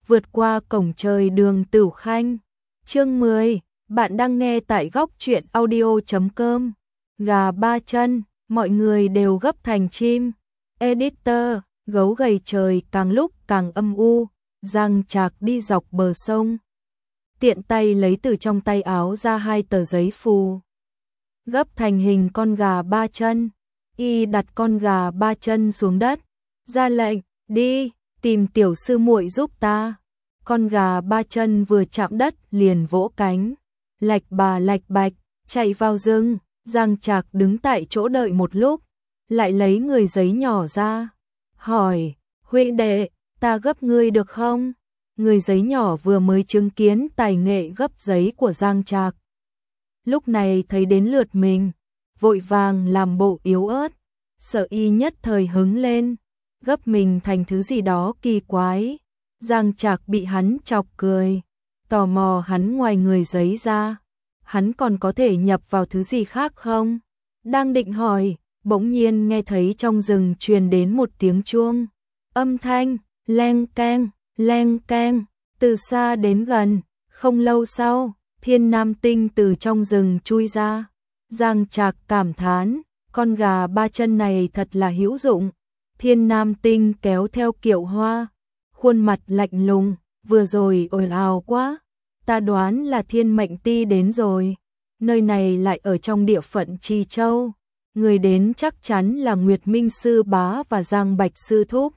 vượt qua cổng trời đường Tửu Khanh. Chương 10, bạn đang nghe tại góc truyện audio.com. Gà ba chân, mọi người đều gấp thành chim. Editor, gấu gầy trời càng lúc càng âm u, Giang Trạc đi dọc bờ sông. Tiện tay lấy từ trong tay áo ra 2 tờ giấy phù. Gấp thành hình con gà ba chân. Y đặt con gà ba chân xuống đất, ra lệnh, đi, tìm tiểu sư muội giúp ta. Con gà ba chân vừa chạm đất liền vỗ cánh, lạch bà lạch bạch, chạy vào rừng. Giang Trạc đứng tại chỗ đợi một lúc, lại lấy người giấy nhỏ ra, hỏi, huynh đệ, ta gấp ngươi được không? Người giấy nhỏ vừa mới chứng kiến tài nghệ gấp giấy của Giang Trạc. Lúc này thấy đến lượt mình, vội vàng làm bộ yếu ớt, sợ y nhất thời hứng lên, gấp mình thành thứ gì đó kỳ quái. Giang Trạc bị hắn chọc cười, tò mò hắn ngoài người giấy ra, hắn còn có thể nhập vào thứ gì khác không? Đang định hỏi, bỗng nhiên nghe thấy trong rừng truyền đến một tiếng chuông, âm thanh leng keng, từ xa đến gần. Không lâu sau, Thiên Nam Tinh từ trong rừng chui ra. Giang Trạc cảm thán, con gà ba chân này thật là hữu dụng. Thiên Nam Tinh kéo theo Kiệu Hoa, khuôn mặt lạnh lùng, vừa rồi ồn ào quá, ta đoán là Thiên Mệnh Ti đến rồi. Nơi này lại ở trong địa phận Trì Châu, người đến chắc chắn là Nguyệt Minh Sư Bá và Giang Bạch Sư Thúc.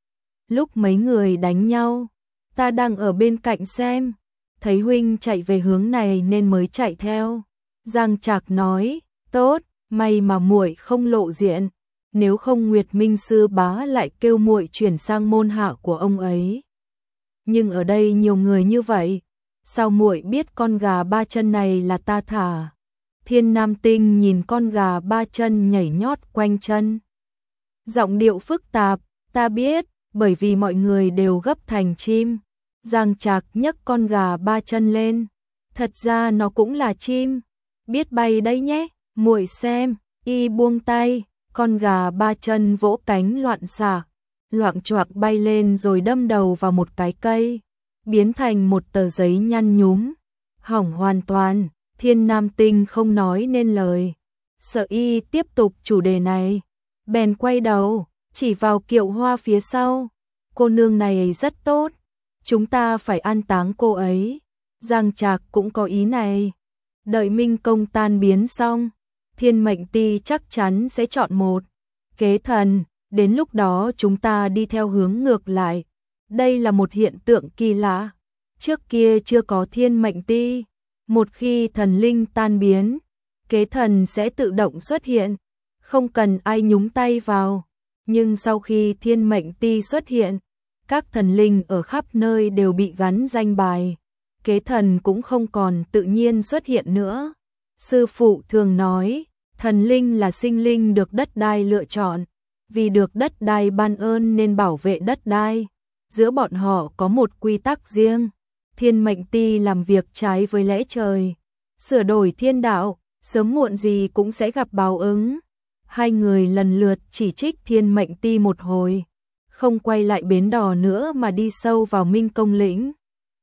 Lúc mấy người đánh nhau, ta đang ở bên cạnh xem, thấy huynh chạy về hướng này nên mới chạy theo. Giang Trạc nói, tốt, may mà muội không lộ diện, nếu không Nguyệt Minh Sư Bá lại kêu muội chuyển sang môn hạ của ông ấy. Nhưng ở đây nhiều người như vậy, sao muội biết con gà ba chân này là ta thả? Thiên Nam Tinh nhìn con gà ba chân nhảy nhót quanh chân, giọng điệu phức tạp, ta biết, bởi vì mọi người đều gấp thành chim. Giang Trạc nhấc con gà ba chân lên, thật ra nó cũng là chim, biết bay đấy nhé, muội xem. Y buông tay, con gà ba chân vỗ cánh loạn xạ, loạng choạng bay lên rồi đâm đầu vào một cái cây, biến thành một tờ giấy nhăn nhúm, hỏng hoàn toàn. Thiên Nam Tinh không nói nên lời, sợ y tiếp tục chủ đề này, bèn quay đầu, chỉ vào Kiệu Hoa phía sau, cô nương này rất tốt, chúng ta phải an táng cô ấy. Giang Trạc cũng có ý này, đợi Minh Công tan biến xong, Thiên Mệnh Ti chắc chắn sẽ chọn một kế thần, đến lúc đó chúng ta đi theo hướng ngược lại. Đây là một hiện tượng kỳ lạ, trước kia chưa có Thiên Mệnh Ti, một khi thần linh tan biến, kế thần sẽ tự động xuất hiện, không cần ai nhúng tay vào. Nhưng sau khi Thiên Mệnh Ti xuất hiện, các thần linh ở khắp nơi đều bị gắn danh bài, kế thần cũng không còn tự nhiên xuất hiện nữa. Sư phụ thường nói, thần linh là sinh linh được đất đai lựa chọn, vì được đất đai ban ơn nên bảo vệ đất đai. Giữa bọn họ có một quy tắc riêng, Thiên Mệnh Ti làm việc trái với lẽ trời, sửa đổi thiên đạo, sớm muộn gì cũng sẽ gặp báo ứng. Hai người lần lượt chỉ trích Thiên Mệnh Ti một hồi, không quay lại bến đò nữa mà đi sâu vào Minh Công lĩnh.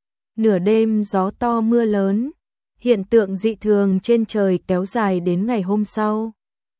Nửa đêm gió to mưa lớn, hiện tượng dị thường trên trời kéo dài đến ngày hôm sau.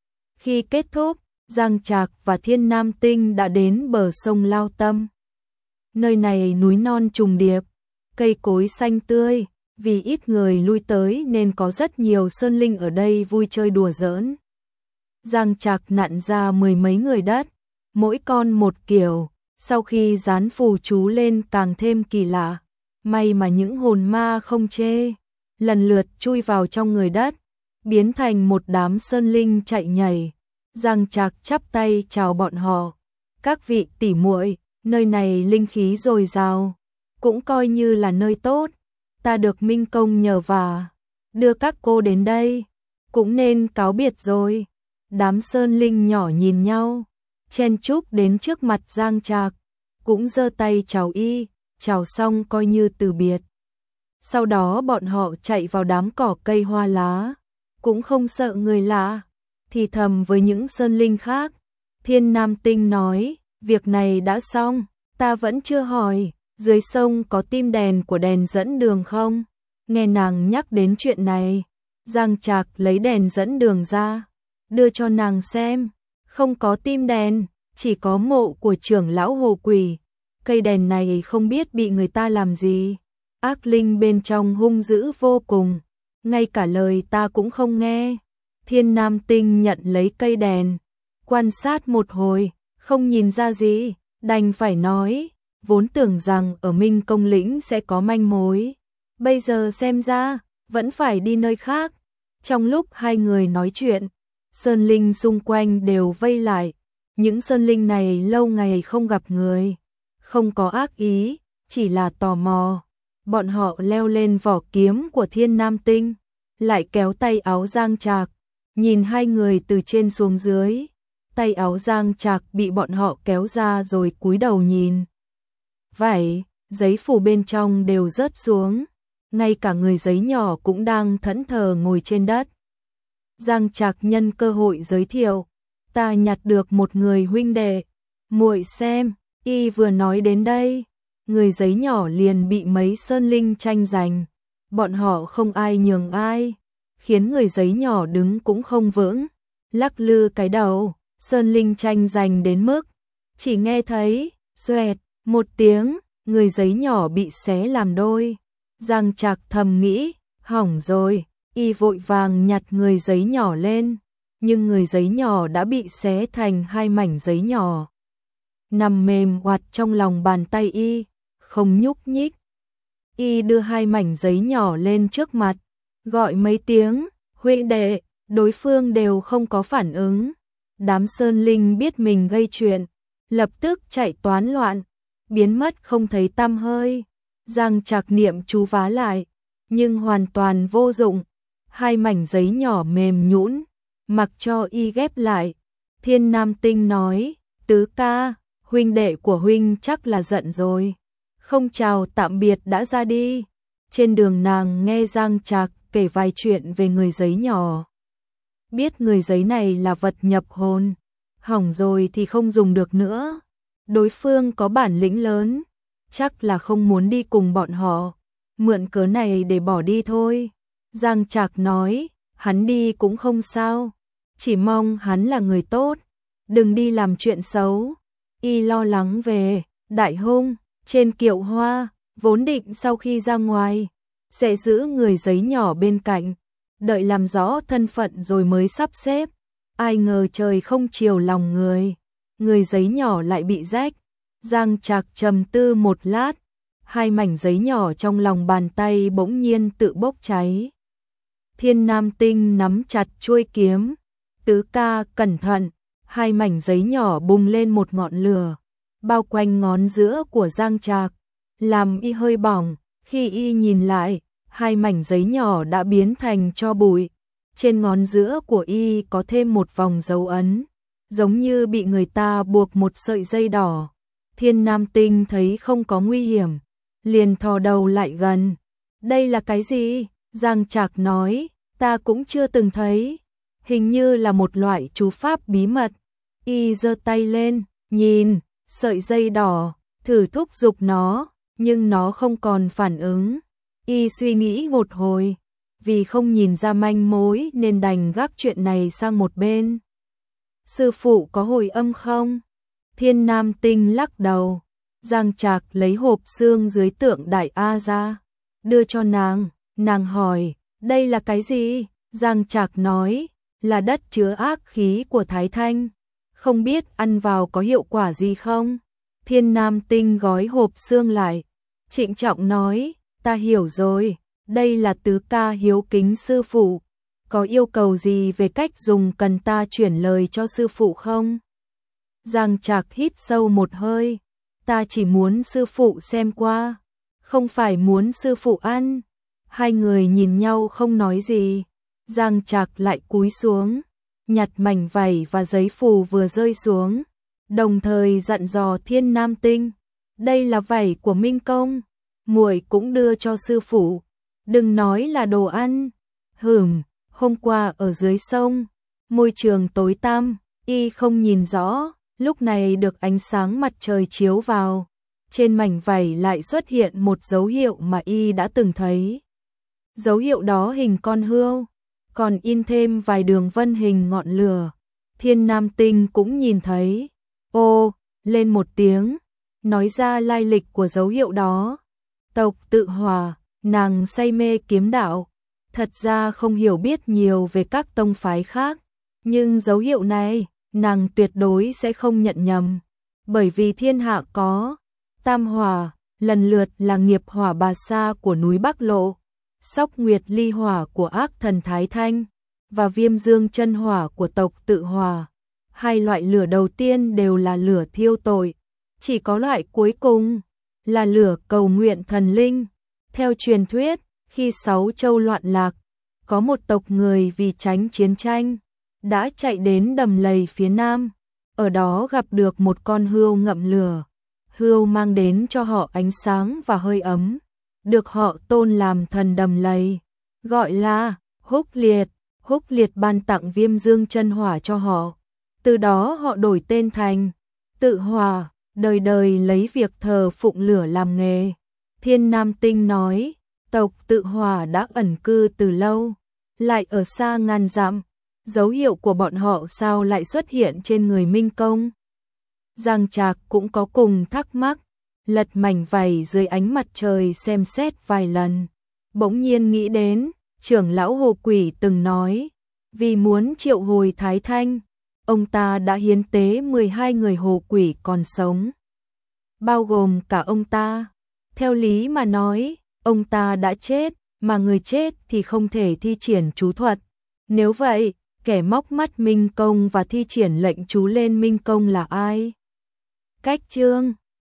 Khi kết thúc, Giang Trạc và Thiên Nam Tinh đã đến bờ sông Lao Tâm. Nơi này núi non trùng điệp, cây cối xanh tươi, vì ít người lui tới nên có rất nhiều sơn linh ở đây vui chơi đùa giỡn. Giang Trạc nặn ra 10 mấy người đất, mỗi con một kiểu, sau khi dán phù chú lên càng thêm kỳ lạ. May mà những hồn ma không chê, lần lượt chui vào trong người đất, biến thành một đám sơn linh chạy nhảy. Giang Trạc chắp tay chào bọn họ, các vị tỷ muội, nơi này linh khí dồi dào, cũng coi như là nơi tốt, ta được Minh Công nhờ vả, đưa các cô đến đây, cũng nên cáo biệt rồi. Đám sơn linh nhỏ nhìn nhau, chen chúc đến trước mặt Giang Trạc, cũng giơ tay chào y, chào xong coi như từ biệt. Sau đó bọn họ chạy vào đám cỏ cây hoa lá, cũng không sợ người lạ, thì thầm với những sơn linh khác. Thiên Nam Tinh nói, việc này đã xong, ta vẫn chưa hỏi, dưới sông có tim đèn của đèn dẫn đường không? Nghe nàng nhắc đến chuyện này, Giang Trạc lấy đèn dẫn đường ra, đưa cho nàng xem, không có tim đèn, chỉ có mộ của trưởng lão Hồ Quỷ. Cây đèn này không biết bị người ta làm gì, ác linh bên trong hung dữ vô cùng, ngay cả lời ta cũng không nghe. Thiên Nam Tinh nhận lấy cây đèn, quan sát một hồi, không nhìn ra gì, đành phải nói, vốn tưởng rằng ở Minh Công lĩnh sẽ có manh mối, bây giờ xem ra, vẫn phải đi nơi khác. Trong lúc hai người nói chuyện, sơn linh xung quanh đều vây lại, những sơn linh này lâu ngày không gặp người, không có ác ý, chỉ là tò mò. Bọn họ leo lên vỏ kiếm của Thiên Nam Tinh, lại kéo tay áo Giang Trạc, nhìn hai người từ trên xuống dưới. Tay áo Giang Trạc bị bọn họ kéo ra rồi cúi đầu nhìn. Vải, giấy phủ bên trong đều rớt xuống, ngay cả người giấy nhỏ cũng đang thẫn thờ ngồi trên đất. Giang Trạc nhân cơ hội giới thiệu, ta nhặt được một người huynh đệ, muội xem. Y vừa nói đến đây, người giấy nhỏ liền bị mấy sơn linh tranh giành, bọn họ không ai nhường ai, khiến người giấy nhỏ đứng cũng không vững, lắc lư cái đầu. Sơn linh tranh giành đến mức chỉ nghe thấy xoẹt một tiếng, người giấy nhỏ bị xé làm đôi. Giang Trạc thầm nghĩ, hỏng rồi, y vội vàng nhặt người giấy nhỏ lên, nhưng người giấy nhỏ đã bị xé thành hai mảnh giấy nhỏ, nằm mềm oặt trong lòng bàn tay y, không nhúc nhích. Y đưa hai mảnh giấy nhỏ lên trước mặt, gọi mấy tiếng, huynh đệ, đối phương đều không có phản ứng. Đám sơn linh biết mình gây chuyện, lập tức chạy toán loạn, biến mất không thấy tăm hơi. Giang Trạc niệm chú vá lại, nhưng hoàn toàn vô dụng. Hai mảnh giấy nhỏ mềm nhũn, mặc cho y ghép lại. Thiên Nam Tinh nói, tứ ca, huynh đệ của huynh chắc là giận rồi, không chào tạm biệt đã ra đi. Trên đường nàng nghe Giang Trạc kể vài chuyện về người giấy nhỏ. Biết người giấy này là vật nhập hồn, hỏng rồi thì không dùng được nữa. Đối phương có bản lĩnh lớn, chắc là không muốn đi cùng bọn họ, mượn cớ này để bỏ đi thôi. Giang Trạc nói, hắn đi cũng không sao, chỉ mong hắn là người tốt, đừng đi làm chuyện xấu. Y lo lắng về Đại Hung, trên kiệu hoa, vốn định sau khi ra ngoài, sẽ giữ người giấy nhỏ bên cạnh, đợi làm rõ thân phận rồi mới sắp xếp. Ai ngờ trời không chiều lòng người giấy nhỏ lại bị rách. Giang Trạc trầm tư một lát, hai mảnh giấy nhỏ trong lòng bàn tay bỗng nhiên tự bốc cháy. Thiên Nam Tinh nắm chặt chuôi kiếm, tứ ca cẩn thận, hai mảnh giấy nhỏ bùng lên một ngọn lửa, bao quanh ngón giữa của Giang Trạc, làm y hơi bỏng. Khi y nhìn lại, hai mảnh giấy nhỏ đã biến thành tro bụi. Trên ngón giữa của y có thêm một vòng dấu ấn, giống như bị người ta buộc một sợi dây đỏ. Thiên Nam Tinh thấy không có nguy hiểm, liền thò đầu lại gần. Đây là cái gì? Giang Trạc nói, ta cũng chưa từng thấy, hình như là một loại chú pháp bí mật. Y giơ tay lên, nhìn, sợi dây đỏ, thử thúc giục nó, nhưng nó không còn phản ứng. Y suy nghĩ một hồi, vì không nhìn ra manh mối nên đành gác chuyện này sang một bên. Sư phụ có hồi âm không? Thiên Nam Tinh lắc đầu. Giang Trạc lấy hộp xương dưới tượng Đại A ra, đưa cho nàng hỏi, đây là cái gì? Giang Trạc nói, là đất chứa ác khí của Thái Thanh, không biết ăn vào có hiệu quả gì không? Thiên Nam Tinh gói hộp xương lại, trịnh trọng nói, ta hiểu rồi, đây là tứ ca hiếu kính sư phụ, có yêu cầu gì về cách dùng cần ta chuyển lời cho sư phụ không? Giang Trạc hít sâu một hơi, ta chỉ muốn sư phụ xem qua, không phải muốn sư phụ ăn. Hai người nhìn nhau không nói gì, Giang Trạc lại cúi xuống, nhặt mảnh vảy và giấy phù vừa rơi xuống, đồng thời dặn dò Thiên Nam Tinh, đây là vảy của Minh Công, muội cũng đưa cho sư phụ, đừng nói là đồ ăn. Hôm qua ở dưới sông, môi trường tối tăm, y không nhìn rõ, lúc này được ánh sáng mặt trời chiếu vào, trên mảnh vảy lại xuất hiện một dấu hiệu mà y đã từng thấy. Dấu hiệu đó hình con hươu, còn in thêm vài đường vân hình ngọn lửa. Thiên Nam Tinh cũng nhìn thấy, ô, lên một tiếng, nói ra lai lịch của dấu hiệu đó. Tộc Tự Hòa, nàng say mê kiếm đạo, thật ra không hiểu biết nhiều về các tông phái khác, nhưng dấu hiệu này, nàng tuyệt đối sẽ không nhận nhầm, bởi vì thiên hạ có Tam Hỏa, lần lượt là Nghiệp Hỏa Bà Sa của núi Bắc Lộ, Sóc Nguyệt Ly Hỏa của Ác Thần Thái Thanh và Viêm Dương Chân Hỏa của tộc Tự Hòa. Hai loại lửa đầu tiên đều là lửa thiêu tội, chỉ có loại cuối cùng là lửa cầu nguyện thần linh. Theo truyền thuyết, khi 6 châu loạn lạc, có một tộc người vì tránh chiến tranh đã chạy đến đầm lầy phía nam, ở đó gặp được một con hươu ngậm lửa. Hươu mang đến cho họ ánh sáng và hơi ấm, được họ tôn làm thần đầm lầy, gọi là Húc Liệt. Húc Liệt ban tặng Viêm Dương Chân Hỏa cho họ, từ đó họ đổi tên thành Tự Hòa, đời đời lấy việc thờ phụng lửa làm nghề. Thiên Nam Tinh nói, tộc Tự Hòa đã ẩn cư từ lâu, lại ở xa ngàn dặm, dấu hiệu của bọn họ sao lại xuất hiện trên người Minh Công? Giang Trạc cũng có cùng thắc mắc, lật mảnh vảy dưới ánh mặt trời xem xét vài lần, bỗng nhiên nghĩ đến, trưởng lão Hồ Quỷ từng nói, vì muốn triệu hồi Thái Thanh, ông ta đã hiến tế 12 người Hồ Quỷ còn sống, bao gồm cả ông ta. Theo lý mà nói, ông ta đã chết, mà người chết thì không thể thi triển chú thuật. Nếu vậy, kẻ móc mắt Minh Công và thi triển lệnh chú lên Minh Công là ai? Cách chương